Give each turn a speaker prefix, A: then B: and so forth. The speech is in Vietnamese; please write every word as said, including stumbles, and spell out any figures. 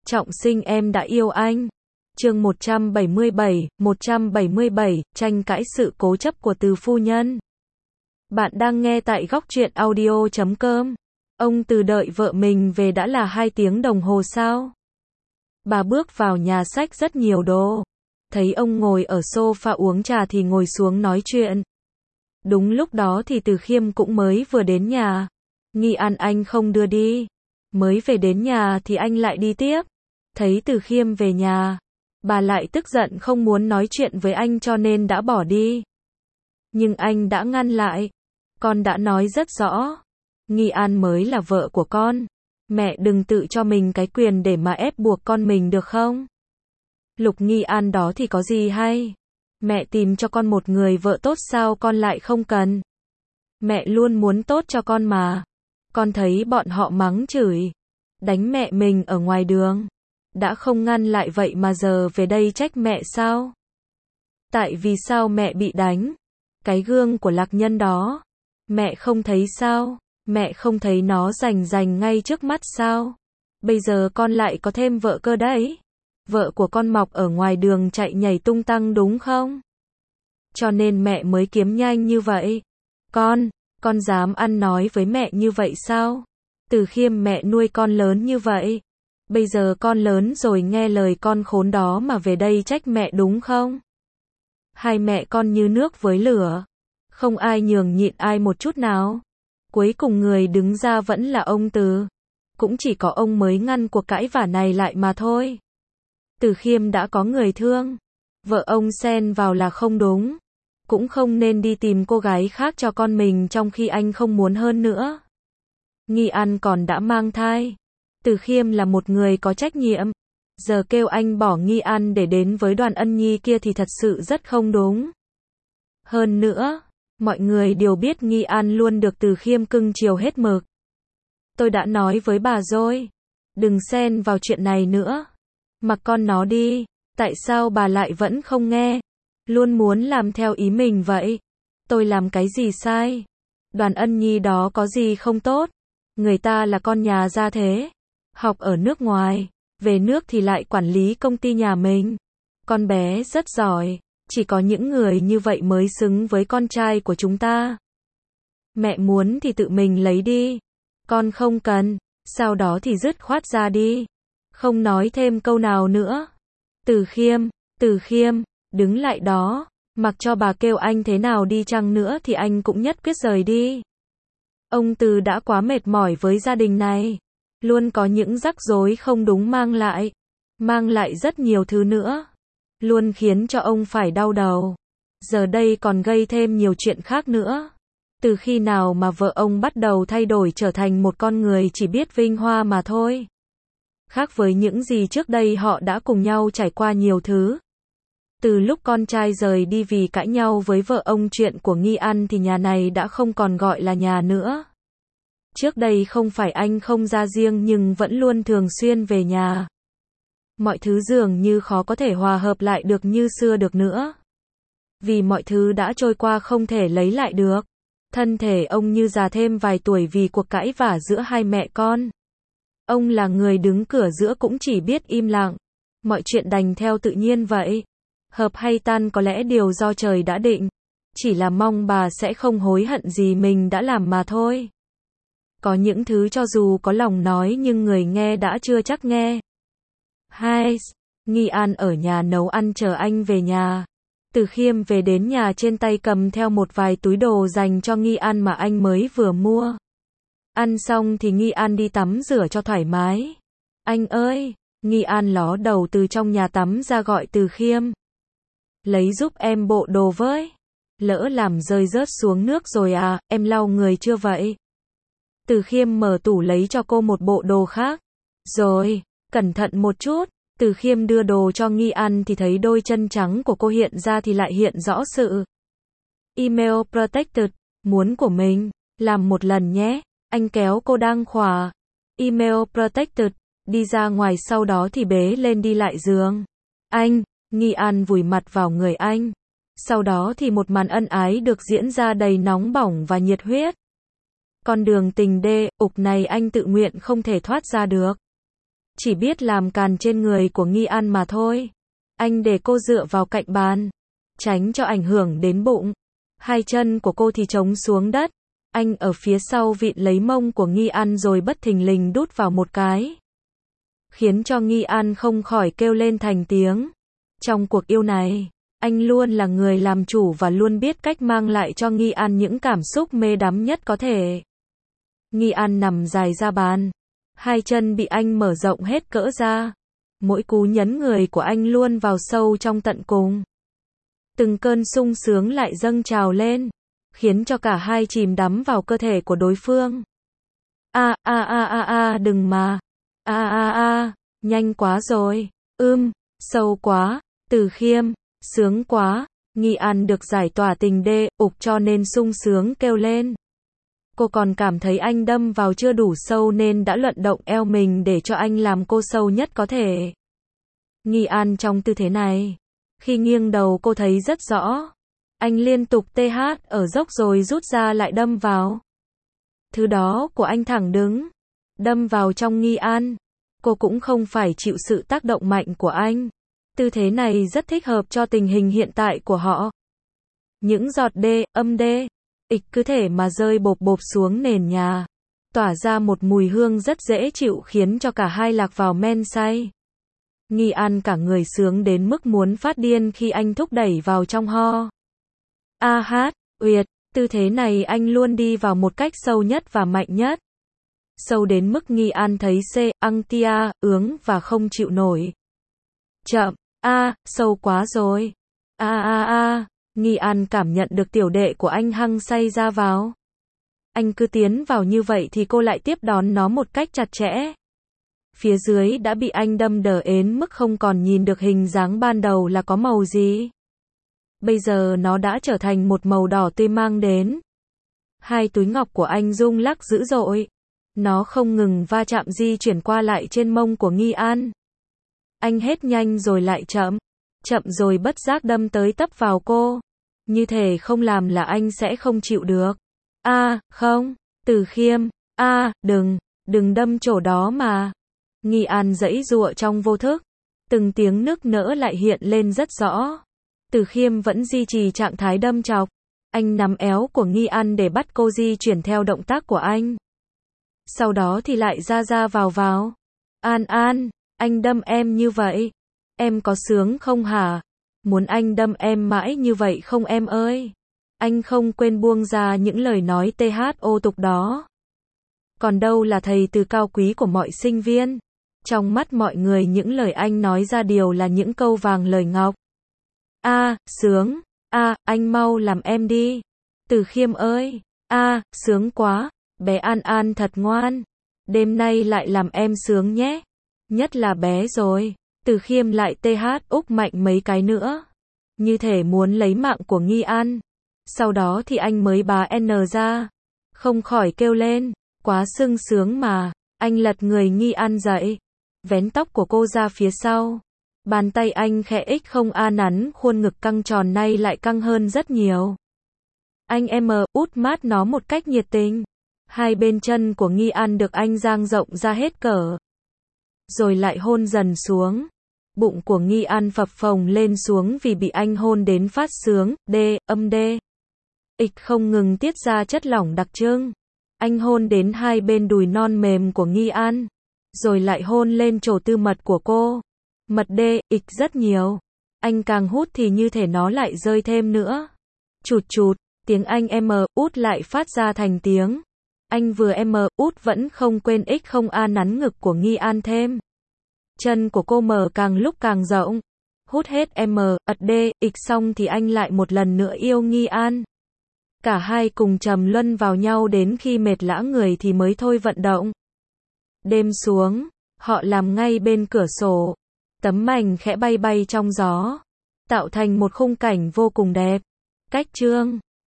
A: Trọng sinh em đã yêu anh. Chương một trăm bảy mươi bảy, một trăm bảy mươi bảy, tranh cãi sự cố chấp của Từ phu nhân. Bạn đang nghe tại góc truyện audio chấm com. Ông Từ đợi vợ mình về đã là hai tiếng đồng hồ sao? Bà bước vào nhà xách rất nhiều đồ. Thấy ông ngồi ở sofa uống trà thì ngồi xuống nói chuyện. Đúng lúc đó thì Từ Khiêm cũng mới vừa đến nhà. Nghi An anh không đưa đi. Mới về đến nhà thì anh lại đi tiếp. Thấy Từ Khiêm về nhà, bà lại tức giận không muốn nói chuyện với anh cho nên đã bỏ đi. Nhưng anh đã ngăn lại. Con đã nói rất rõ. Nghi An mới là vợ của con. Mẹ đừng tự cho mình cái quyền để mà ép buộc con mình được không? Lục Nghi An đó thì có gì hay? Mẹ tìm cho con một người vợ tốt sao con lại không cần? Mẹ luôn muốn tốt cho con mà. Con thấy bọn họ mắng chửi, đánh mẹ mình ở ngoài đường. Đã không ngăn lại vậy mà giờ về đây trách mẹ sao? Tại vì sao mẹ bị đánh? Cái gương của Lạc Nhân đó. Mẹ không thấy sao? Mẹ không thấy nó rành rành ngay trước mắt sao? Bây giờ con lại có thêm vợ cơ đấy. Vợ của con mọc ở ngoài đường chạy nhảy tung tăng đúng không? Cho nên mẹ mới kiếm nhanh như vậy. Con, con dám ăn nói với mẹ như vậy sao? Từ Khiêm mẹ nuôi con lớn như vậy. Bây giờ con lớn rồi nghe lời con khốn đó mà về đây trách mẹ đúng không? Hai mẹ con như nước với lửa. Không ai nhường nhịn ai một chút nào. Cuối cùng người đứng ra vẫn là ông Từ. Cũng chỉ có ông mới ngăn cuộc cãi vả này lại mà thôi. Từ Khiêm đã có người thương. Vợ ông xen vào là không đúng. Cũng không nên đi tìm cô gái khác cho con mình trong khi anh không muốn hơn nữa. Nghi An còn đã mang thai. Từ Khiêm là một người có trách nhiệm. Giờ kêu anh bỏ Nghi An để đến với Đoàn Ân Nhi kia thì thật sự rất không đúng. Hơn nữa, mọi người đều biết Nghi An luôn được Từ Khiêm cưng chiều hết mực. Tôi đã nói với bà rồi. Đừng xen vào chuyện này nữa. Mặc con nó đi. Tại sao bà lại vẫn không nghe? Luôn muốn làm theo ý mình vậy. Tôi làm cái gì sai? Đoàn Ân Nhi đó có gì không tốt? Người ta là con nhà gia thế. Học ở nước ngoài. Về nước thì lại quản lý công ty nhà mình. Con bé rất giỏi. Chỉ có những người như vậy mới xứng với con trai của chúng ta. Mẹ muốn thì tự mình lấy đi. Con không cần. Sau đó thì dứt khoát ra đi. Không nói thêm câu nào nữa. Từ Khiêm, Từ Khiêm, đứng lại đó. Mặc cho bà kêu anh thế nào đi chăng nữa thì anh cũng nhất quyết rời đi. Ông Từ đã quá mệt mỏi với gia đình này. Luôn có những rắc rối không đúng mang lại. Mang lại rất nhiều thứ nữa. Luôn khiến cho ông phải đau đầu. Giờ đây còn gây thêm nhiều chuyện khác nữa. Từ khi nào mà vợ ông bắt đầu thay đổi trở thành một con người chỉ biết vinh hoa mà thôi. Khác với những gì trước đây họ đã cùng nhau trải qua nhiều thứ. Từ lúc con trai rời đi vì cãi nhau với vợ ông chuyện của Nghi An thì nhà này đã không còn gọi là nhà nữa. Trước đây không phải anh không ra riêng nhưng vẫn luôn thường xuyên về nhà. Mọi thứ dường như khó có thể hòa hợp lại được như xưa được nữa. Vì mọi thứ đã trôi qua không thể lấy lại được. Thân thể ông như già thêm vài tuổi vì cuộc cãi vả giữa hai mẹ con. Ông là người đứng cửa giữa cũng chỉ biết im lặng. Mọi chuyện đành theo tự nhiên vậy. Hợp hay tan có lẽ điều do trời đã định. Chỉ là mong bà sẽ không hối hận gì mình đã làm mà thôi. Có những thứ cho dù có lòng nói nhưng người nghe đã chưa chắc nghe. Hai. Nghi An ở nhà nấu ăn chờ anh về nhà. Từ Khiêm về đến nhà trên tay cầm theo một vài túi đồ dành cho Nghi An mà anh mới vừa mua. Ăn xong thì Nghi An đi tắm rửa cho thoải mái. Anh ơi! Nghi An ló đầu từ trong nhà tắm ra gọi Từ Khiêm. Lấy giúp em bộ đồ với. Lỡ làm rơi rớt xuống nước rồi à, em lau người chưa vậy? Từ Khiêm mở tủ lấy cho cô một bộ đồ khác. Rồi, cẩn thận một chút. Từ Khiêm đưa đồ cho Nghi An thì thấy đôi chân trắng của cô hiện ra thì lại hiện rõ sự. Email protected, muốn của mình, làm một lần nhé. Anh kéo cô đang khỏa. Email protected, đi ra ngoài sau đó thì bế lên đi lại giường. Anh, Nghi An vùi mặt vào người anh. Sau đó thì một màn ân ái được diễn ra đầy nóng bỏng và nhiệt huyết. Con đường tình đê, ục này anh tự nguyện không thể thoát ra được. chỉ biết làm càn trên người của Nghi An mà thôi. Anh để cô dựa vào cạnh bàn, tránh cho ảnh hưởng đến bụng. Hai chân của cô thì chống xuống đất. Anh ở phía sau vịn lấy mông của Nghi An rồi bất thình lình đút vào một cái, khiến cho Nghi An không khỏi kêu lên thành tiếng. Trong cuộc yêu này, anh luôn là người làm chủ và luôn biết cách mang lại cho Nghi An những cảm xúc mê đắm nhất có thể. Nghi An nằm dài ra bàn, hai chân bị anh mở rộng hết cỡ ra. Mỗi cú nhấn người của anh luôn vào sâu trong tận cùng. Từng cơn sung sướng lại dâng trào lên, khiến cho cả hai chìm đắm vào cơ thể của đối phương. A a a a a đừng mà. A a a, nhanh quá rồi. Ưm, sâu quá. Từ Khiêm, sướng quá. Nghi An được giải tỏa tình đê, ục cho nên sung sướng kêu lên. Cô còn cảm thấy anh đâm vào chưa đủ sâu nên đã luận động eo mình để cho anh làm cô sâu nhất có thể. Nghi An trong tư thế này, khi nghiêng đầu cô thấy rất rõ. Anh liên tục tê hát ở dốc rồi rút ra lại đâm vào. Thứ đó của anh thẳng đứng, đâm vào trong Nghi An. Cô cũng không phải chịu sự tác động mạnh của anh. Tư thế này rất thích hợp cho tình hình hiện tại của họ. Những giọt đê, âm đê, ịch cứ thể mà rơi bộp bộp xuống nền nhà, tỏa ra một mùi hương rất dễ chịu khiến cho cả hai lạc vào men say. Nghi An cả người sướng đến mức muốn phát điên khi anh thúc đẩy vào trong ho. A hát, uyệt, tư thế này anh luôn đi vào một cách sâu nhất và mạnh nhất. Sâu đến mức Nghi An thấy C, ăng tia, ướng và không chịu nổi. Chậm, a, sâu quá rồi. A a a, Nghi An cảm nhận được tiểu đệ của anh hăng say ra vào. Anh cứ tiến vào như vậy thì cô lại tiếp đón nó một cách chặt chẽ. Phía dưới đã bị anh đâm đờ ến mức không còn nhìn được hình dáng ban đầu là có màu gì. Bây giờ nó đã trở thành một màu đỏ tươi mang đến. Hai túi ngọc của anh rung lắc dữ dội. Nó không ngừng va chạm di chuyển qua lại trên mông của Nghi An. Anh hết nhanh rồi lại chậm. Chậm rồi bất giác đâm tới tấp vào cô. Như thể không làm là anh sẽ không chịu được. A, à, không, Từ Khiêm, a, à, đừng, đừng đâm chỗ đó mà. Nghi An giãy giụa trong vô thức. Từng tiếng nức nở lại hiện lên rất rõ. Từ Khiêm vẫn duy trì trạng thái đâm chọc. Anh nắm éo của Nghi An để bắt cô di chuyển theo động tác của anh. Sau đó thì lại ra ra vào vào. An An, anh đâm em như vậy. Em có sướng không hả? Muốn anh đâm em mãi như vậy không em ơi? Anh không quên buông ra những lời nói tê hát ô tục đó. Còn đâu là thầy từ cao quý của mọi sinh viên. Trong mắt mọi người những lời anh nói ra đều là những câu vàng lời ngọc. A, à, sướng. A, à, anh mau làm em đi. Từ Khiêm ơi. A, à, sướng quá. Bé An An thật ngoan. Đêm nay lại làm em sướng nhé. Nhất là bé rồi. Từ Khiêm lại tê hát úc mạnh mấy cái nữa. Như thể muốn lấy mạng của Nghi An. Sau đó thì anh mới bá N ra. Không khỏi kêu lên. Quá sung sướng mà. Anh lật người Nghi An dậy. Vén tóc của cô ra phía sau. Bàn tay anh khẽ ích không a nắn khuôn ngực căng tròn nay lại căng hơn rất nhiều. Anh em út mát nó một cách nhiệt tình. Hai bên chân của Nghi An được anh dang rộng ra hết cỡ. Rồi lại hôn dần xuống. Bụng của Nghi An phập phồng lên xuống vì bị anh hôn đến phát sướng, đê, âm đê. Ịch không ngừng tiết ra chất lỏng đặc trưng. Anh hôn đến hai bên đùi non mềm của Nghi An. Rồi lại hôn lên chỗ tư mật của cô. Mật đê, ịch rất nhiều. Anh càng hút thì như thể nó lại rơi thêm nữa. Chụt chụt, tiếng anh em út lại phát ra thành tiếng. Anh vừa em út vẫn không quên ích không a nắn ngực của Nghi An thêm. Chân của cô mở càng lúc càng rộng. Hút hết em ật đê, ịch xong thì anh lại một lần nữa yêu Nghi An. Cả hai cùng trầm luân vào nhau đến khi mệt lã người thì mới thôi vận động. Đêm xuống, họ làm ngay bên cửa sổ. Tấm mảnh khẽ bay bay trong gió, tạo thành một khung cảnh vô cùng đẹp. Cách chương